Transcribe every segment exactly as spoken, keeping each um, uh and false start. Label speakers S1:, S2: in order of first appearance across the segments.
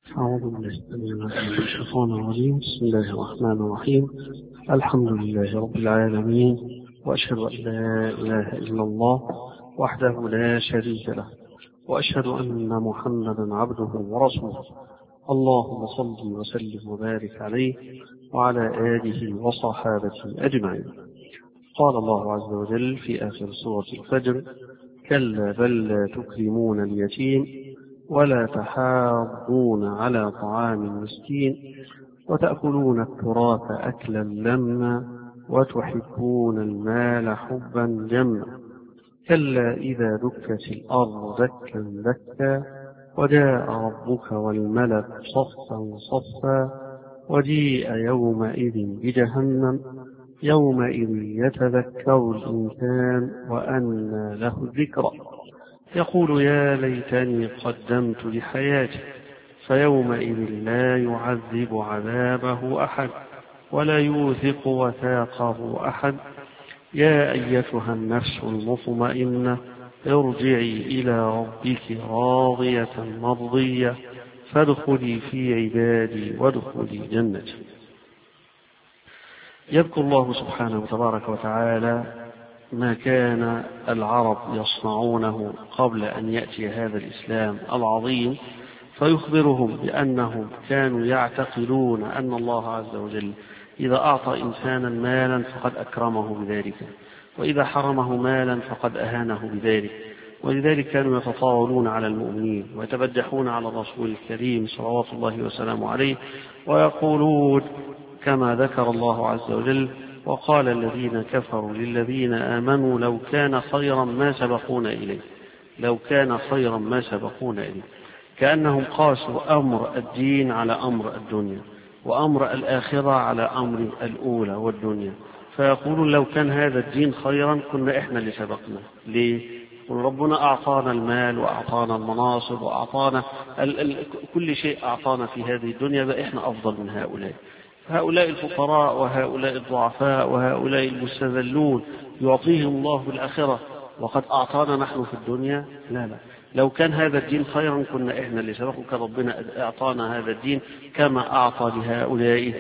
S1: أعوذ بالله من الشيطان الرجيم. بسم الله الرحمن الرحيم. الحمد لله رب العالمين، وأشهد أن لا إله إلا الله وحده لا شريك له، وأشهد أن محمدا عبده ورسوله. اللهم صل وسلم وبارك عليه وعلى آله وصحابته أجمعين. قال الله عز وجل في آخر سورة الفجر: كلا بل لا تكرمون اليتيم ولا تحاضون على طعام المسكين وتأكلون التراث أكلا لما وتحبون المال حبا جما كلا إذا دكت الأرض دكا دكا وجاء ربك والملك صفا صفا وجيء يومئذ بجهنم يومئذ يتذكر الإنسان وأنى له الذكرى يقول يا ليتني قدمت لحياتي فيومئذ لا يعذب عذابه أحد ولا يوثق وثاقه أحد. يا أيتها النفس المطمئنة ارجعي إلى ربك راضية مرضية فادخلي في عبادي وادخلي جنتي. يذكر الله سبحانه وتبارك وتعالى ما كان العرب يصنعونه قبل أن يأتي هذا الإسلام العظيم، فيخبرهم بأنهم كانوا يعتقدون أن الله عز وجل إذا أعطى إنسانا مالا فقد أكرمه بذلك، وإذا حرمه مالا فقد أهانه بذلك، ولذلك كانوا يتطاولون على المؤمنين ويتبجحون على الرسول الكريم صلوات الله وسلامه عليه، ويقولون كما ذكر الله عز وجل: وقال الذين كفروا للذين آمنوا لو كان خيرا ما سبقونا إليه لو كان خيرا ما سبقونا إليه كأنهم قاسوا أمر الدين على أمر الدنيا، وأمر الآخرة على أمر الأولى والدنيا، فيقولون لو كان هذا الدين خيرا كنا إحنا اللي سبقنا. ليه؟ ربنا أعطانا المال وأعطانا المناصب وأعطانا ال- ال- كل شيء أعطانا في هذه الدنيا، فإحنا أفضل من هؤلاء. هؤلاء الفقراء وهؤلاء الضعفاء وهؤلاء المستذلون يعطيهم الله في الآخرة وقد أعطانا نحن في الدنيا. لا لا لو كان هذا الدين خيرا كنا إحنا اللي سبقوا، كربنا أعطانا هذا الدين كما أعطى لهؤلاء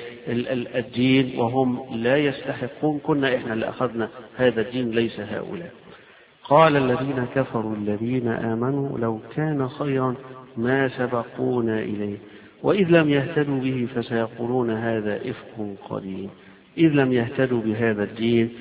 S1: الدين وهم لا يستحقون، كنا إحنا اللي أخذنا هذا الدين ليس هؤلاء. قال الذين كفروا الذين آمنوا لو كان خيرا ما سبقونا إليه وإذ لم يهتدوا به فسيقولون هذا إفك قديم. إذ لم يهتدوا بهذا الدين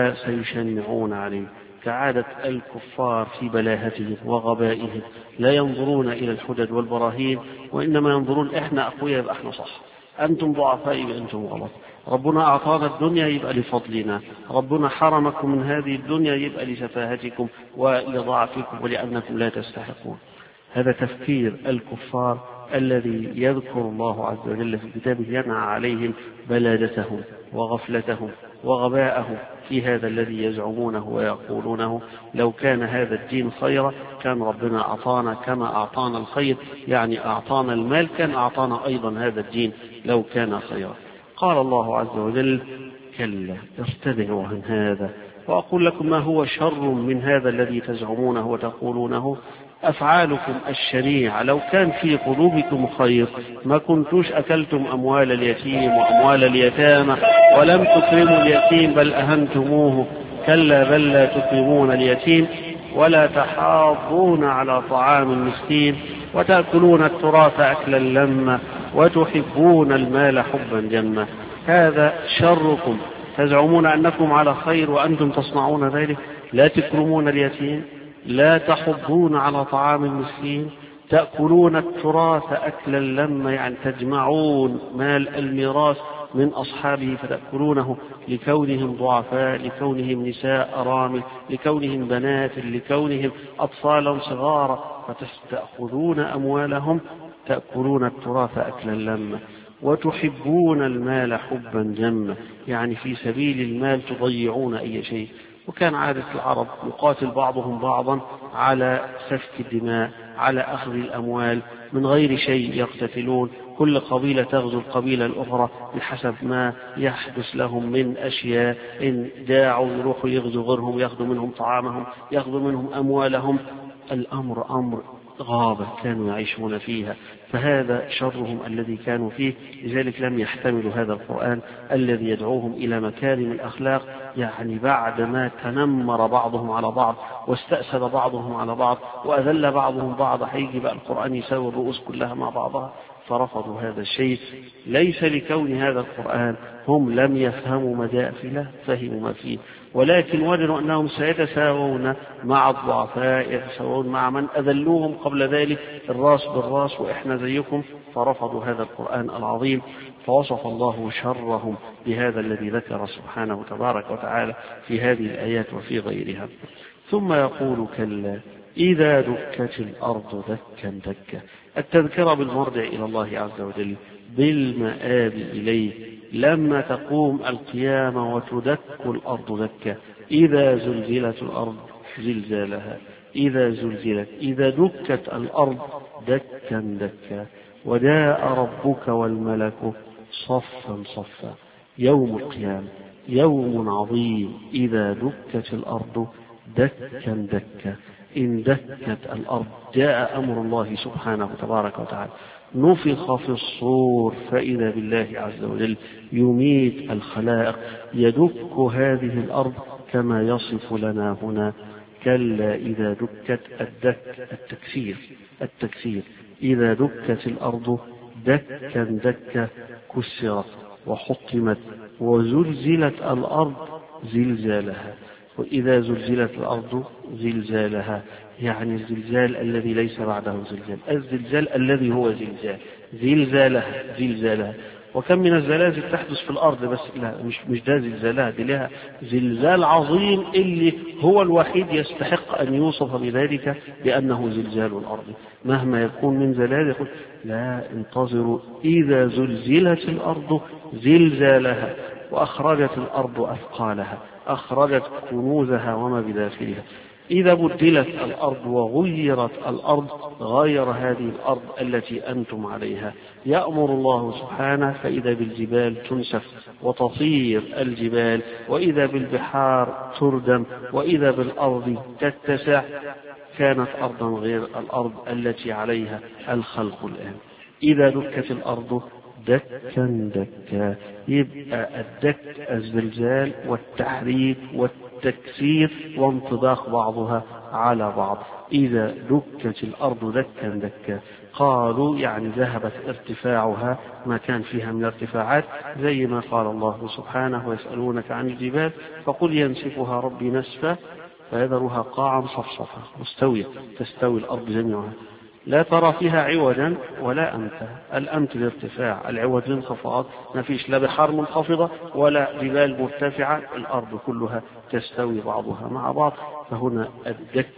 S1: فسيشنعون عليه، كعادة الكفار في بلاهتهم وغبائهم، لا ينظرون إلى الحجج والبراهين وإنما ينظرون إحنا أقوياء يبقى إحنا صح، أنتم ضعفاء يبقى أنتم غلط، ربنا أعطانا الدنيا يبقى لفضلنا، ربنا حرمكم من هذه الدنيا يبقى لسفاهتكم ولضعفكم ولأنكم لا تستحقون. هذا تفكير الكفار الذي يذكر الله عز وجل في كتابه ينعى عليهم بلادتهم وغفلتهم وغباءهم في هذا الذي يزعمونه ويقولونه لو كان هذا الدين خيرا كان ربنا أعطانا كما أعطانا الخير، يعني أعطانا المال كان أعطانا أيضا هذا الدين لو كان خيرا. قال الله عز وجل: كلا ارتدعوا عن هذا وأقول لكم ما هو شر من هذا الذي تزعمونه وتقولونه. أفعالكم الشنيعة لو كان في قلوبكم خير ما كنتوش أكلتم أموال اليتيم وأموال اليتامى ولم تكرموا اليتيم بل أهنتموه. كلا بل لا تكرمون اليتيم ولا تحاضون على طعام المسكين وتأكلون التراث أكلا لما وتحبون المال حبا جما. هذا شركم، تزعمون أنكم على خير وأنتم تصنعون ذلك. لا تكرمون اليتيم، لا تحضون على طعام المسكين، تأكلون التراث أكلا لما، يعني تجمعون مال الميراث من أصحابه فتأكلونه لكونهم ضعفاء، لكونهم نساء أرامل، لكونهم بنات، لكونهم أطفالا صغارا، فتأخذون أموالهم تأكلون التراث أكلا لما وتحبون المال حبا جما، يعني في سبيل المال تضيعون أي شيء. وكان عادة العرب يقاتل بعضهم بعضا على سفك الدماء، على أخذ الأموال من غير شيء يقتتلون، كل قبيلة تغزو القبيلة الأخرى بحسب ما يحدث لهم من أشياء، إن جاعوا يروحوا يغزوا غيرهم، يأخذوا منهم طعامهم، يأخذوا منهم أموالهم. الأمر أمر غابة كانوا يعيشون فيها، فهذا شرهم الذي كانوا فيه. لذلك لم يحتملوا هذا القرآن الذي يدعوهم إلى مكارم الأخلاق، يعني بعدما تنمر بعضهم على بعض واستأسد بعضهم على بعض وأذل بعضهم بعض، هيجي بقى القرآن يساوي الرؤوس كلها مع بعضها، فرفضوا هذا الشيء. ليس لكون هذا القرآن هم لم يفهموا مداخله، فهموا ما فيه، ولكن وجدوا أنهم سيتساوون مع الضعفاء، يتساوون مع من أذلوهم قبل ذلك الراس بالراس وإحنا زيكم، فرفضوا هذا القرآن العظيم. فوصف الله شرهم بهذا الذي ذكر سبحانه تبارك وتعالى في هذه الآيات وفي غيرها. ثم يقول كلا إذا دكت الأرض دكا دكا. التذكرة بالمرجع إلى الله عز وجل، بالمآب إليه، لما تقوم القيامة وتدك الأرض دكا. إذا زلزلت الأرض زلزالها، إذا زلزلت، إذا دكت الأرض دكا دكا. وجاء ربك والملك صفا صفا. يوم القيامة يوم عظيم. إذا دكت الأرض دكا دكا. إن دكت الأرض جاء أمر الله سبحانه تبارك وتعالى، نفخ في الصور فإذا بالله عز وجل يميت الخلائق، يدك هذه الأرض كما يصف لنا هنا. كلا إذا دكت، الدك التكسير التكسير إذا دكت الأرض دكا دكا، كسرت وحطمت وزلزلت الأرض زلزالها. وإذا زلزلت الأرض زلزالها، يعني الزلزال الذي ليس بعده زلزال، الزلزال الذي هو زلزال، زلزالها زلزالها. وكم من الزلازل تحدث في الأرض، بس لا مش مش ده زلزالها، دي لها زلزال عظيم اللي هو الوحيد يستحق أن يوصف بذلك بأنه زلزال الأرض. مهما يكون من زلازل يقول لا، انتظروا إذا زلزلت الأرض زلزالها وأخرجت الأرض أثقالها، أخرجت كنوزها وما بداخلها. إذا بدلت الأرض وغيرت الأرض، غير هذه الأرض التي أنتم عليها. يأمر الله سبحانه فإذا بالجبال تنسف وتصير الجبال، وإذا بالبحار تردم، وإذا بالأرض تتسع. كانت أرضا غير الأرض التي عليها الخلق الآن. إذا دكت الأرض دكا دكا، يبقى الدك الزلزال والتحريك والتكسير وانطباق بعضها على بعض. إذا دكت الأرض دكا دكا، قالوا يعني ذهبت ارتفاعها ما كان فيها من ارتفاعات، زي ما قال الله سبحانه ويسألونك عن الجبال فقل ينسفها ربي نسفا فيذرها قاعا صفصفا مستوية، تستوي الأرض جميعها لا ترى فيها عوجا ولا أمتا. الأمت الارتفاع، العوج الانخفاض، ما فيش لا بحار منخفضة ولا جبال مرتفعة، الأرض كلها تستوي بعضها مع بعض. فهنا الدك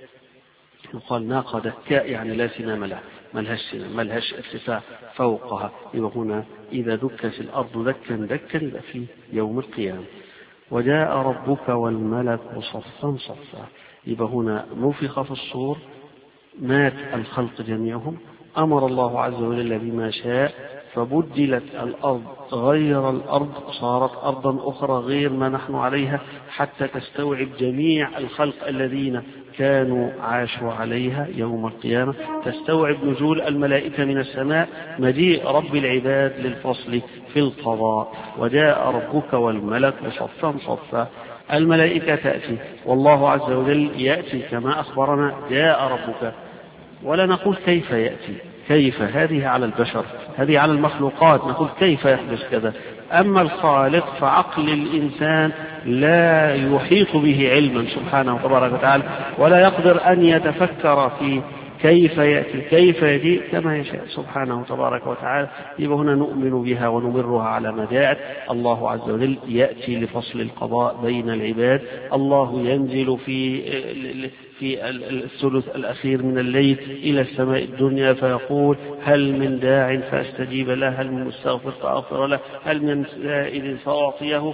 S1: يقال ناقة دكاء، يعني لا سنام لها، ملهاش سنام، ملهاش ارتفاع فوقها. يبقى هنا إذا دكت الأرض دكا دكا يبقى في يوم القيامة. وجاء ربك والملك صفا صفا، يبقى هنا نفخ في الصور، مات الخلق جميعهم، أمر الله عز وجل بما شاء فبدلت الأرض غير الأرض، صارت أرضا أخرى غير ما نحن عليها، حتى تستوعب جميع الخلق الذين كانوا عاشوا عليها يوم القيامة، تستوعب نزول الملائكة من السماء، مجيء رب العباد للفصل في القضاء. وجاء ربك والملك صفا صفا، الملائكة تأتي والله عز وجل يأتي كما أخبرنا جاء ربك، ولا نقول كيف يأتي، كيف هذه على البشر، هذه على المخلوقات، نقول كيف يحدث كذا. أما الخالق فعقل الإنسان لا يحيط به علما سبحانه تبارك وتعالى، ولا يقدر أن يتفكر في كيف يأتي كيف يجيء كما يشاء سبحانه تبارك وتعالى. يبقى هنا نؤمن بها ونمرها على ما جاءت. الله عز وجل يأتي لفصل القضاء بين العباد، الله ينزل في في الثلث الأخير من الليل إلى السماء الدنيا فيقول هل من داع فاستجيب له، هل من مستغفر فأغفر له، هل من سائل فأعطيه.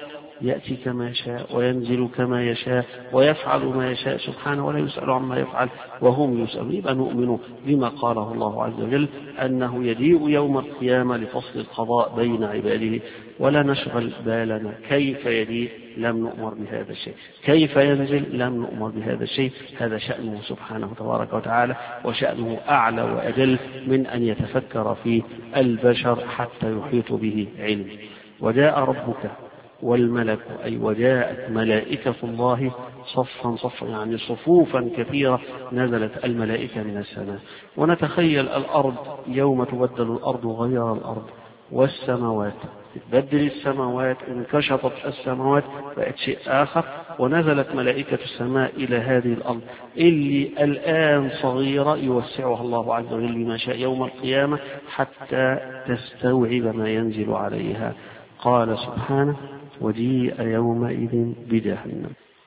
S1: يأتي كما يشاء وينزل كما يشاء ويفعل ما يشاء سبحانه ولا يسأل عما يفعل وهم يسألون. يبقى نؤمن بما قاله الله عز وجل أنه يجيء يوم القيامة لفصل القضاء بين عباده، ولا نشغل بالنا كيف يجيء، لم نؤمر بهذا الشيء، كيف ينزل لم نؤمر بهذا الشيء، هذا شأنه سبحانه تبارك وتعالى، وشأنه أعلى وأجل من أن يتفكر فيه البشر حتى يحيط به علم. وجاء ربك والملك، أي وجاءت ملائكة الله صفا صفا، يعني صفوفا كثيرة نزلت الملائكة من السماء. ونتخيل الأرض يوم تبدل الأرض غير الأرض والسماوات، تبدل السماوات، انكشطت السماوات بقت شيء آخر، ونزلت ملائكة السماء إلى هذه الأرض اللي الآن صغيرة يوسعها الله عز وجل بما شاء يوم القيامة حتى تستوعب ما ينزل عليها. قال سبحانه وجيء يومئذ بجهنم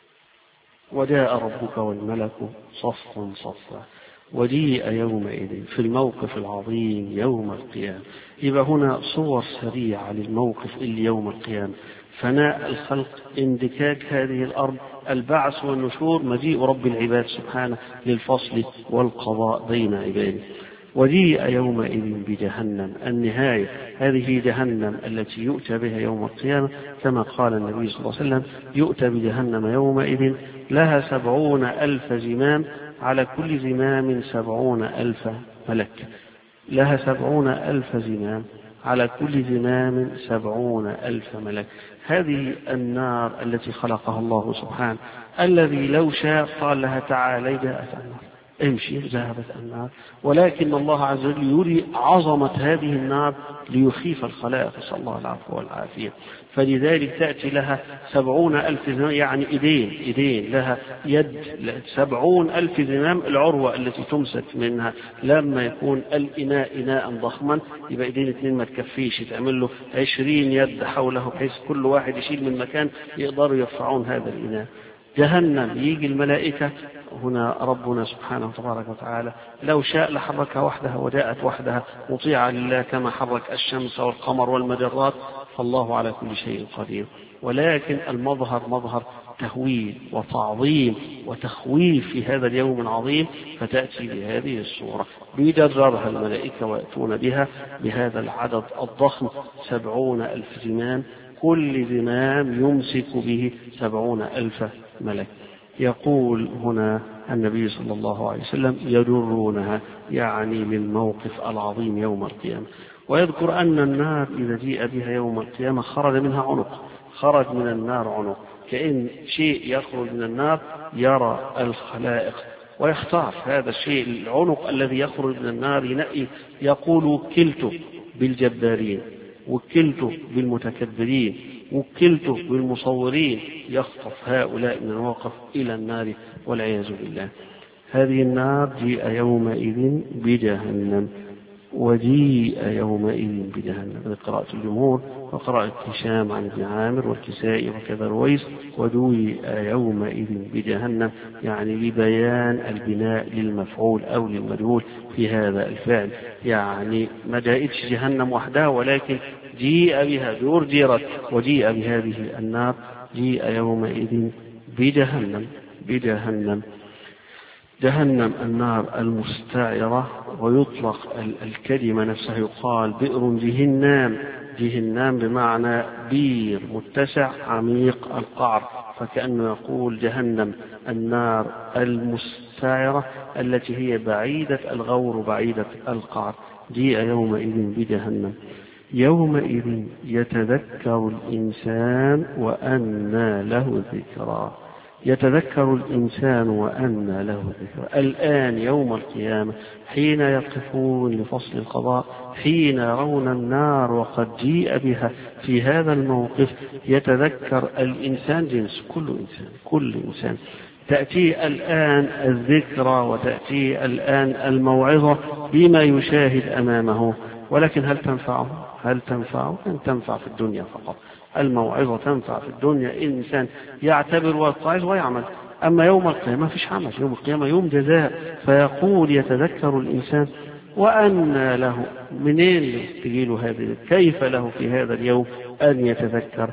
S1: وجاء ربك والملك صفا صفا. وجيء يومئذ في الموقف العظيم يوم القيامة. يبقى هنا صور سريعة للموقف اللي يوم القيامة: فناء الخلق، اندكاك هذه الأرض، البعث والنشور، مجيء رب العباد سبحانه للفصل والقضاء بين عباده. وجيء يومئذ بجهنم، النهاية، هذه جهنم التي يؤتى بها يوم القيامة كما قال النبي صلى الله عليه وسلم: يؤتى بجهنم يومئذ لها سبعون ألف زمام، على كل زمام سبعون ألف ملك. لها سبعون ألف زمام، على كل زمام سبعون ألف ملك. هذه النار التي خلقها الله سبحانه، الذي لو شاء قال لها تعالي جاءت النار، امشي، ذهبت النار. ولكن الله عز وجل يري عظمة هذه النار ليخيف الخلائق، صلى الله العفو والعافية. فلذلك تأتي لها سبعون ألف زمام، يعني إيدين إيدين لها يد سبعون ألف زمام. العروة التي تمسك منها لما يكون الإناء إناء ضخما يبقى إيدين اثنين ما تكفيش، تعمل له عشرين يد حوله بحيث كل واحد يشيل من مكان يقدروا يرفعون هذا الإناء. جهنم يجي الملائكة، هنا ربنا سبحانه تبارك وتعالى لو شاء لحركها وحدها وجاءت وحدها مطيعة لله كما حرك الشمس والقمر والمجرات، فالله على كل شيء قدير. ولكن المظهر مظهر تهويل وتعظيم وتخويف في هذا اليوم العظيم، فتأتي بهذه الصورة، بيدررها الملائكة ويأتون بها بهذا العدد الضخم سبعون ألف زمام، كل زمام يمسك به سبعون ألف ملك. يقول هنا النبي صلى الله عليه وسلم يدرونها، يعني للموقف العظيم يوم القيامة. ويذكر أن النار إذا جيء بها يوم القيامة خرج منها عنق، خرج من النار عنق، كأن شيء يخرج من النار يرى الخلائق ويختار هذا الشيء، العنق الذي يخرج من النار ينقي، يقول وكلت بالجبارين، وكلت بالمتكبرين، وكلت بالمصورين، يخطف هؤلاء من الواقف إلى النار والعياذ بالله. هذه النار جيء يومئذ بجهنم، وجيء يومئذ بجهنم، هذه قراءة الجمهور وقراءة هشام عن ابن عامر والكسائي وكذا رويس. وجيء يومئذ بجهنم يعني لبيان البناء للمفعول أو للمجهول في هذا الفعل، يعني ما جاءتش جهنم وحدها ولكن جيء بها بأرجرت، وجيء بهذه النار، جيء يومئذ بجهنم بجهنم جهنم النار المستعرة. ويطلق الكلمة نفسها، يقال بئر جهنم، جهنم بمعنى بير متسع عميق القعر، فكأنه يقول جهنم النار المستعرة التي هي بعيدة الغور بعيدة القعر. جيء يومئذ بجهنم يومئذ يتذكر الإنسان وأنى له الذكرى. يتذكر الإنسان وأنى له الذكرى. الآن يوم القيامة حين يقفون لفصل القضاء، حين يرون النار وقد جيء بها، في هذا الموقف يتذكر الإنسان، جنس كل إنسان كل إنسان تأتي الآن الذكرى وتأتي الآن الموعظة بما يشاهد أمامه. ولكن هل تنفعه؟ هل تنفعه؟ أن تنفع في الدنيا فقط. الموعظة تنفع في الدنيا، الإنسان يعتبر ويتعظ ويعمل. أما يوم القيامة ما فيش عمل، يوم القيامة يوم جزاء. فيقول يتذكر الإنسان وأن له، منين تجيله هذه؟ كيف له في هذا اليوم أن يتذكر؟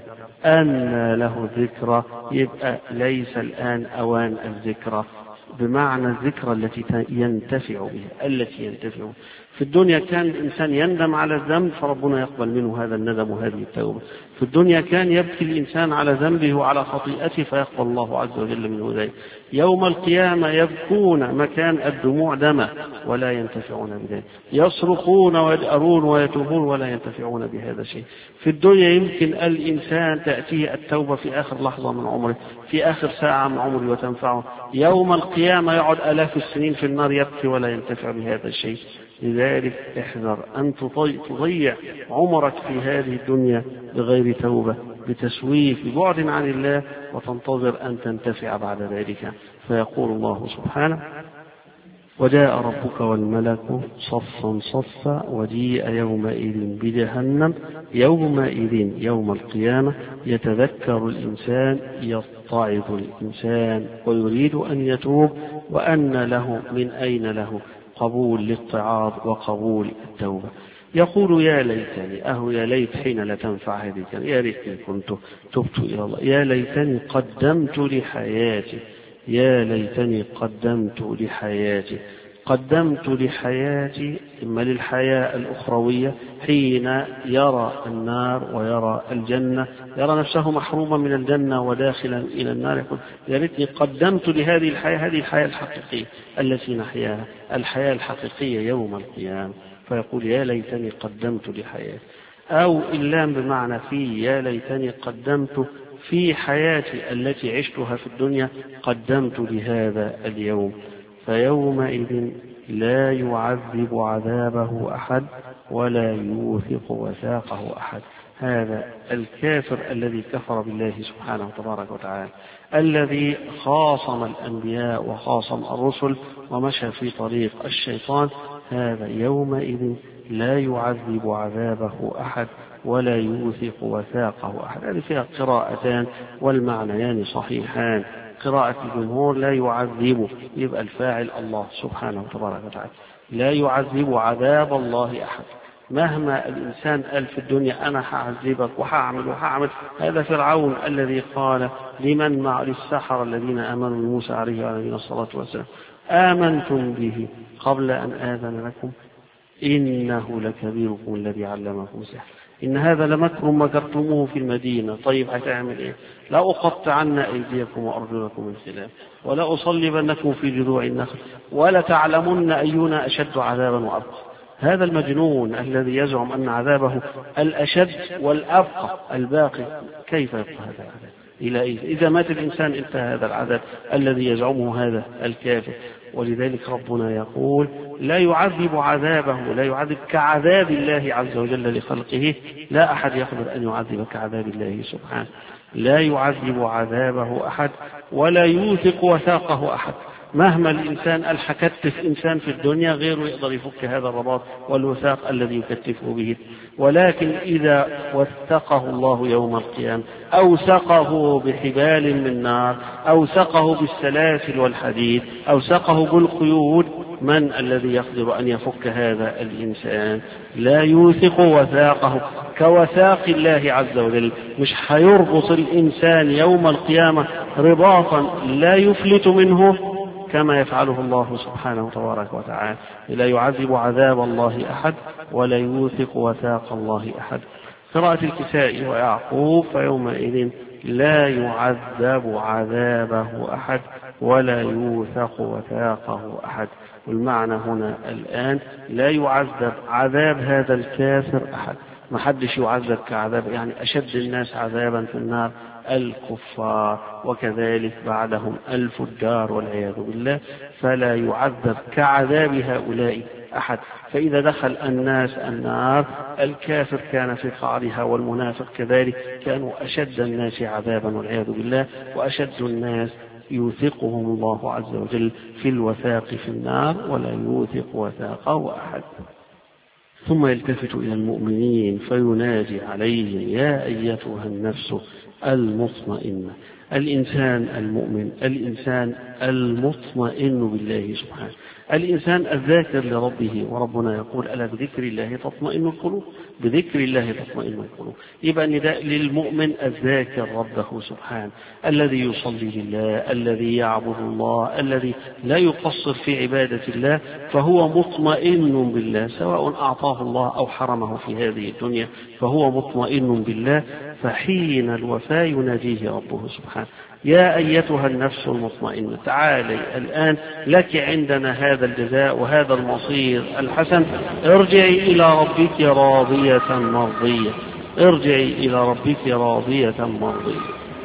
S1: أن له الذكرى، يبقى ليس الآن أوان الذكرى، بمعنى الذكرى التي ينتفع بها التي ينتفع بها. في الدنيا كان الإنسان يندم على الذنب فربنا يقبل منه هذا الندم وهذه التوبة. في الدنيا كان يبكي الإنسان على ذنبه وعلى خطيئته فيقبل الله عز وجل منه ذلك. يوم القيامة يبكون مكان الدموع دما ولا ينتفعون بذلك، يصرخون ويجأرون ويتوبون ولا ينتفعون بهذا الشيء. في الدنيا يمكن الإنسان تأتيه التوبة في آخر لحظة من عمره، في آخر ساعة من عمره وتنفعه. يوم القيامة يقعد آلاف السنين في النار يبكي ولا ينتفع بهذا الشيء. لذلك احذر أن تضيع عمرك في هذه الدنيا بغير توبة، بتسويف، ببعد عن الله، وتنتظر أن تنتفع بعد ذلك. فيقول الله سبحانه: وجاء ربك والملك صفا صفا وجيء يومئذ بجهنم يومئذ يوم القيامة يتذكر الإنسان، يتعظ الإنسان ويريد أن يتوب، وأن له من أين له قبول للاتعاظ وقبول التوبة. يقول: يا ليتني، أهو يا ليت حين لا تنفع هذه، يا ليتني كنت تبت إلى الله، يا ليتني قدمت لحياتي، يا ليتني قدمت لحياتي. قدمت لحياتي إما للحياة الأخروية حين يرى النار ويرى الجنة، يرى نفسه محروما من الجنة وداخلا إلى النار، يقول: يا ليتني قدمت لهذه الحياة، هذه الحياة الحقيقية التي نحياها، الحياة الحقيقية يوم القيامة. فيقول: يا ليتني قدمت لحياتي. أو اللام بمعنى في، يا ليتني قدمت في حياتي التي عشتها في الدنيا، قدمت لهذا اليوم. فيومئذ لا يعذب عذابه أحد ولا يوثق وثاقه أحد. هذا الكافر الذي كفر بالله سبحانه تبارك وتعالى، الذي خاصم الأنبياء وخاصم الرسل ومشى في طريق الشيطان، هذا يومئذ لا يعذب عذابه أحد ولا يوثق وثاقه أحد. هذه فيها قراءتان والمعنيان صحيحان. قراءة الجمهور: لا يعذب، يبقى الفاعل الله سبحانه تبارك وتعالى، لا يعذب عذاب الله أحد. مهما الإنسان قال في الدنيا أنا هعذبك وهعمل وهعمل، هذا فرعون الذي قال لمن مع للسحرة الذين آمنوا بموسى عليه وعليه الصلاة والسلام: آمنتم به قبل أن آذن لكم إنه لكبيركم الذي علمكم السحر إن هذا لمكر مكرتموه في المدينة. طيب هتعمل إيه؟ لا أقطعن أيديكم وأرجلكم من خلاف ولا أصلبنكم في جذوع النخل ولا تعلمن أينا أشد عذابا وأبقى. هذا المجنون الذي يزعم أن عذابه الأشد والأبقى الباقي، كيف يبقى هذا العذاب؟ إلى إيه؟ إذا مات الإنسان انتهى هذا العذاب الذي يزعمه هذا الكافر. ولذلك ربنا يقول: لا يعذب عذابه، لا يعذب كعذاب الله عز وجل لخلقه، لا أحد يقدر أن يعذب كعذاب الله سبحانه. لا يعذب عذابه أحد ولا يوثق وثاقه أحد. مهما الإنسان الحكتف إنسان في الدنيا غيره يقدر يفك هذا الرباط والوثاق الذي يكتفه به، ولكن إذا وثقه الله يوم القيامة أوثقه بحبال من نار، أوثقه بالسلاسل والحديد، أوثقه بالقيود، من الذي يقدر أن يفك هذا الإنسان؟ لا يوثق وثاقه كوثاق الله عز وجل. مش هيربط الإنسان يوم القيامة رباطا لا يفلت منه كما يفعله الله سبحانه تبارك وتعالى. لا يعذب عذاب الله أحد ولا يوثق وثاق الله أحد. قراءة الكسائي ويعقوب: فيومئذ لا يعذب عذابه أحد ولا يوثق وثاقه أحد. والمعنى هنا الآن لا يعذب عذاب هذا الكافر أحد، ما حدش يعذب كعذاب، يعني أشد الناس عذابا في النار الكفار، وكذلك بعدهم الفجار والعياذ بالله، فلا يعذب كعذاب هؤلاء أحد. فإذا دخل الناس النار، الكافر كان في قعرها والمنافق كذلك، كانوا أشد الناس عذابا والعياذ بالله، وأشد الناس يوثقهم الله عز وجل في الوثاق في النار ولا يوثق وثاقه أحد. ثم يلتفت إلى المؤمنين فينادي عليهم: يا أيتها النفس المطمئنة الإنسان المؤمن، الإنسان المطمئن بالله سبحانه، الإنسان الذاكر لربه، وربنا يقول ألا بذكر الله تطمئن القلوب، بذكر الله تطمئن القلوب. يبقى نداء للمؤمن الذاكر ربه سبحانه، الذي يصلي لله، الذي يعبد الله، الذي لا يقصر في عبادة الله، فهو مطمئن بالله سواء أعطاه الله أو حرمه في هذه الدنيا، فهو مطمئن بالله. فحين الوفاة يناديه ربه سبحانه: يا أيتها النفس المطمئنة تعالي الآن لك عندنا هذا الجزاء وهذا المصير الحسن، ارجعي إلى ربك راضية مرضية، ارجعي إلى ربك راضية مرضية.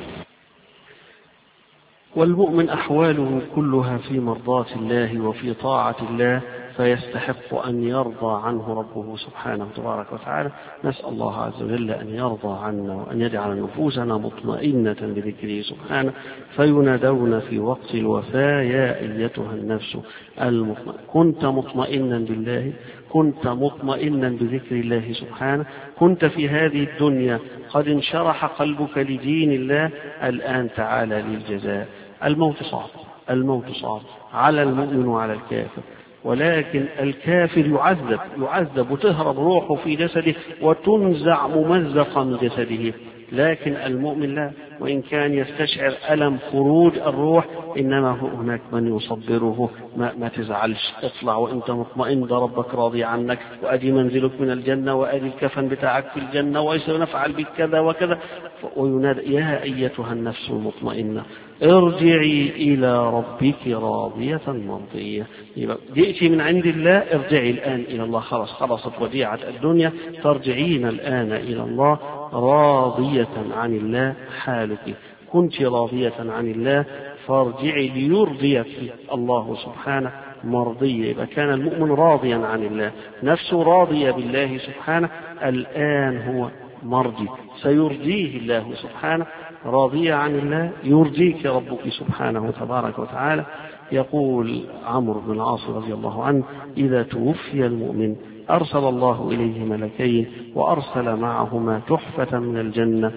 S1: والمؤمن أحواله كلها في مرضاة الله وفي طاعة الله، فيستحق أن يرضى عنه ربه سبحانه تبارك وتعالى. نسأل الله عز وجل أن يرضى عنا وأن يجعل نفوسنا مطمئنة بذكره سبحانه، فينادون في وقت الوفاة: يا أيتها النفس المطمئنة. كنت مطمئنا بالله، كنت مطمئنا بذكر الله سبحانه، كنت في هذه الدنيا قد انشرح قلبك لدين الله، الآن تعالى للجزاء. الموت صعب، الموت صعب على المؤمن وعلى الكافر، ولكن الكافر يعذب يعذب وتهرب روحه في جسده وتنزع ممزقا من جسده، لكن المؤمن لا، وإن كان يستشعر ألم خروج الروح إنما هناك من يصبره: ما, ما تزعلش، اطلع وإنت مطمئن، ده ربك راضي عنك، وأدي منزلك من الجنة، وأدي الكفن بتاعك في الجنة، وسنفعل بك كذا وكذا. وينادى: يا أيتها النفس المطمئنة ارجعي إلى ربك راضية مرضية. جئتي من عند الله، ارجعي الآن إلى الله، خلاص خلصت وديعة الدنيا، ترجعين الآن إلى الله راضية عن الله. حالك كنت راضية عن الله، فارجعي ليرضيك الله سبحانه مرضية. إذا كان المؤمن راضيا عن الله، نفسه راضية بالله سبحانه، الآن هو مرضي، سيرضيه الله سبحانه. راضية عن الله يرضيك ربك سبحانه تبارك وتعالى. يقول عمرو بن العاص رضي الله عنه: إذا توفي المؤمن أرسل الله إليه ملكين، وأرسل معهما تحفة من الجنة،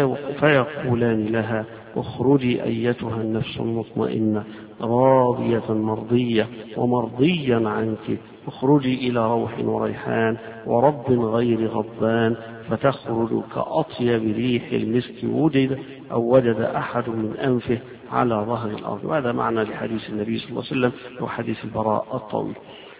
S1: فيقولان لها: اخرجي أيتها النفس المطمئنة راضية مرضية ومرضيا عنك، اخرجي إلى روح وريحان ورب غير غضبان، فتخرج كأطيب ريح المسك وجد أو وجد أحد من أنفه على ظهر الأرض. وهذا معنى لحديث النبي صلى الله عليه وسلم وحديث البراء الطويل: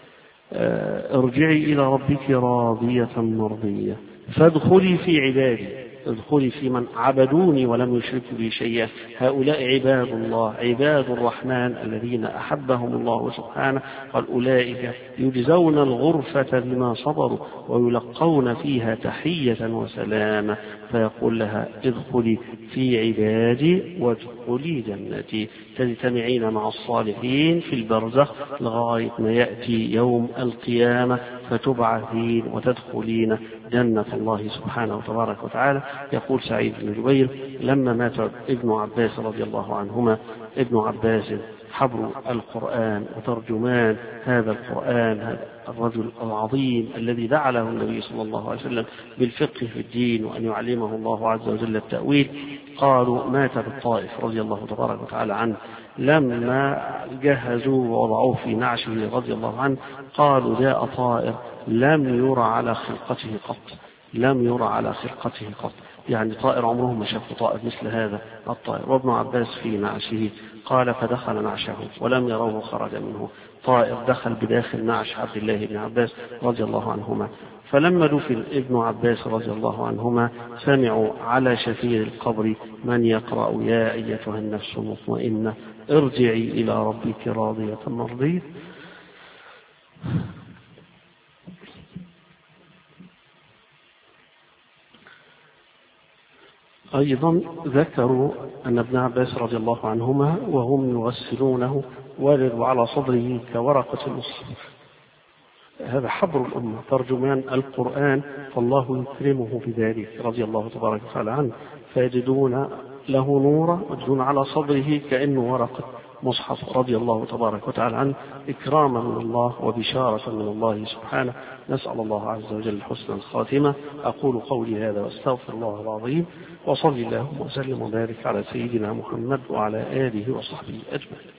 S1: ارجعي إلى ربك راضية مرضية، فادخلي في عبادي، ادخلي في من عبدوني ولم يشركوا بي شيئا. هؤلاء عباد الله، عباد الرحمن الذين أحبهم الله سبحانه، قال: أولئك يجزون الغرفة بما صبروا ويلقون فيها تحية وسلاما. فيقول لها: ادخلي في عبادي وادخلي جنتي، تجتمعين مع الصالحين في البرزخ لغاية ما يأتي يوم القيامة، فتبعثين وتدخلين جنة الله سبحانه وتبارك وتعالى. يقول سعيد بن جبير: لما مات ابن عباس رضي الله عنهما، ابن عباس حبر القرآن وترجمان هذا القرآن، هذا الرجل العظيم الذي دعا له النبي صلى الله عليه وسلم بالفقه في الدين وأن يعلمه الله عز وجل التأويل، قالوا مات بالطائف رضي الله تبارك وتعالى عنه. لما جهزوا ووضعوه في نعشه رضي الله عنه، قالوا: جاء طائر لم يرى على خلقته قط، لم يرى على خلقته قط، يعني طائر عمره ما شاف طائر مثل هذا الطائر. وابن عباس في نعشه، قال: فدخل نعشه ولم يروه خرج منه، طائر دخل بداخل نعش عبد الله بن عباس رضي الله عنهما. فلما دفن ابن عباس رضي الله عنهما، سمعوا على شفير القبر من يقرأ: يا أيتها النفس المطمئنة ارجعي إلى ربك راضية مرضية. أيضا ذكروا أن ابن عباس رضي الله عنهما وهم يغسلونه وردوا على صدره كورقة المصحف. هذا حبر الأمة، ترجمان القرآن، فالله يكرمه بذلك رضي الله تبارك وتعالى عنه، فيجدون له نورا مدلون على صدره كأنه ورقة مصحف، رضي الله تبارك وتعالى عنه إكراما من الله وبشارة من الله سبحانه. نسأل الله عز وجل حسن الخاتمة. أقول قولي هذا واستغفر الله العظيم، وصلي اللهم وسلم وبارك على سيدنا محمد وعلى آله وصحبه أجمعين.